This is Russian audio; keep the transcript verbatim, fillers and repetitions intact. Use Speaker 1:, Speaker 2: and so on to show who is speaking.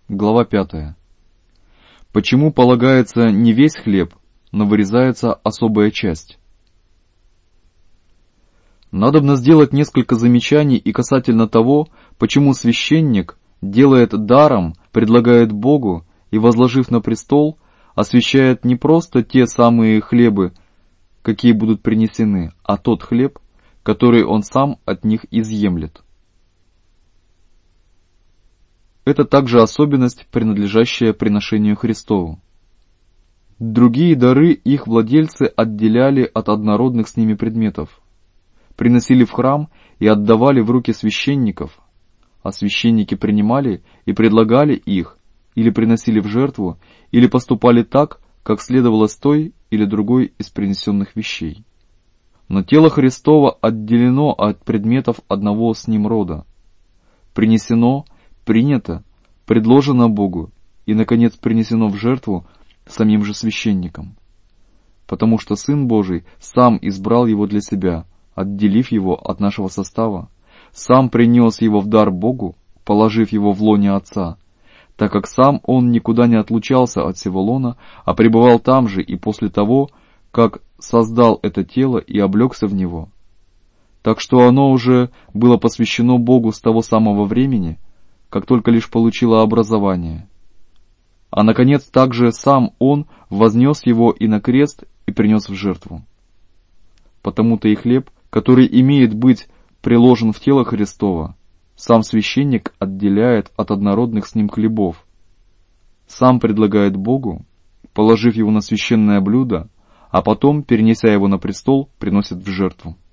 Speaker 1: Глава пятая. Почему полагается не весь хлеб, но вырезается особая часть? Надобно сделать несколько замечаний и касательно того, почему священник делает даром, предлагает Богу и, возложив на престол, освящает не просто те самые хлебы, какие будут принесены, а тот хлеб, который он сам от них изъемлет. Это также особенность, принадлежащая приношению Христову. Другие дары их владельцы отделяли от однородных с ними предметов, приносили в храм и отдавали в руки священников, а священники принимали и предлагали их, или приносили в жертву, или поступали так, как следовало с той или другой из принесенных вещей. Но тело Христово отделено от предметов одного с ним рода, принесено, принято, предложено Богу и, наконец, принесено в жертву самим же священником, потому что Сын Божий сам избрал его для себя, отделив его от нашего состава, сам принес его в дар Богу, положив его в лоне Отца, так как сам он никуда не отлучался от сего лона, а пребывал там же и после того, как создал это тело и облегся в него. Так что оно уже было посвящено Богу с того самого времени, как только лишь получило образование. А наконец также сам Он вознес его и на крест, и принес в жертву. Потому-то и хлеб, который имеет быть приложен в тело Христово, сам священник отделяет от однородных с ним хлебов, сам предлагает Богу, положив его на священное блюдо, а потом, перенеся его на престол, приносит в жертву.